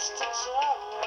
distance away.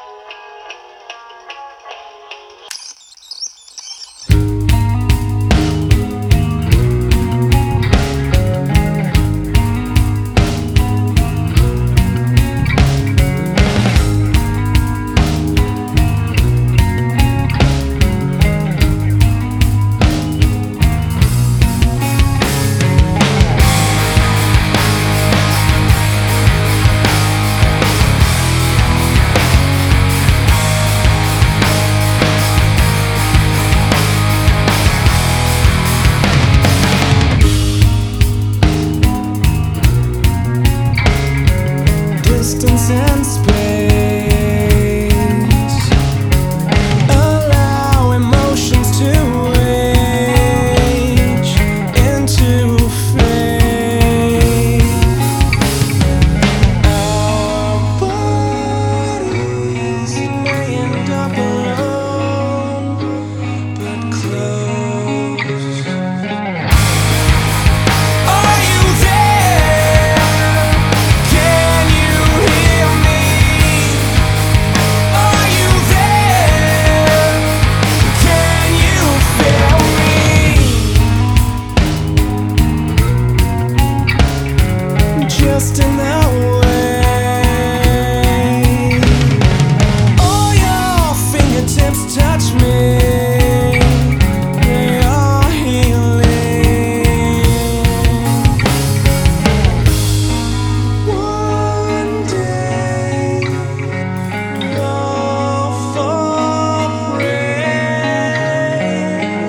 Distance and space allow emotions to age into fade. Our bodies may end up alone, but close. Are you there? Can you hear me? Are you there? Can you feel me? Just in that way. All your fingertips touch me. They are healing. One day you'll fall prey.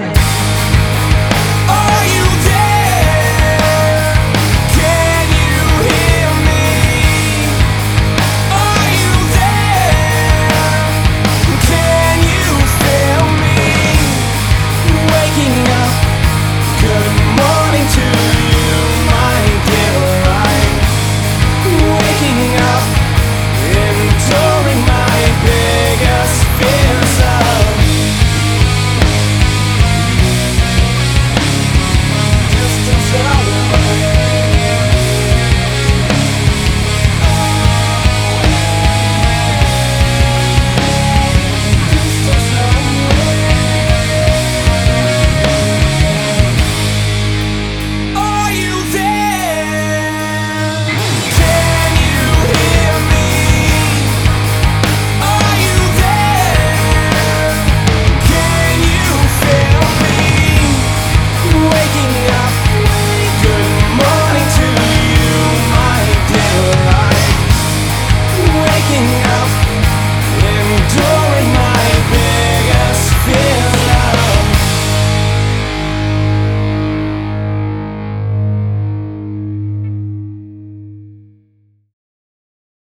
Are you there? Can you hear me? Are you there? Can you feel me? Waking up. Good morning to you, my dear life. Waking up, enduring my biggest fears of distance away. Distance away. Are you there? Can you hear me? Are you there? Can you feel me? Waking up. Good morning to you, my dear life. Waking up, enduring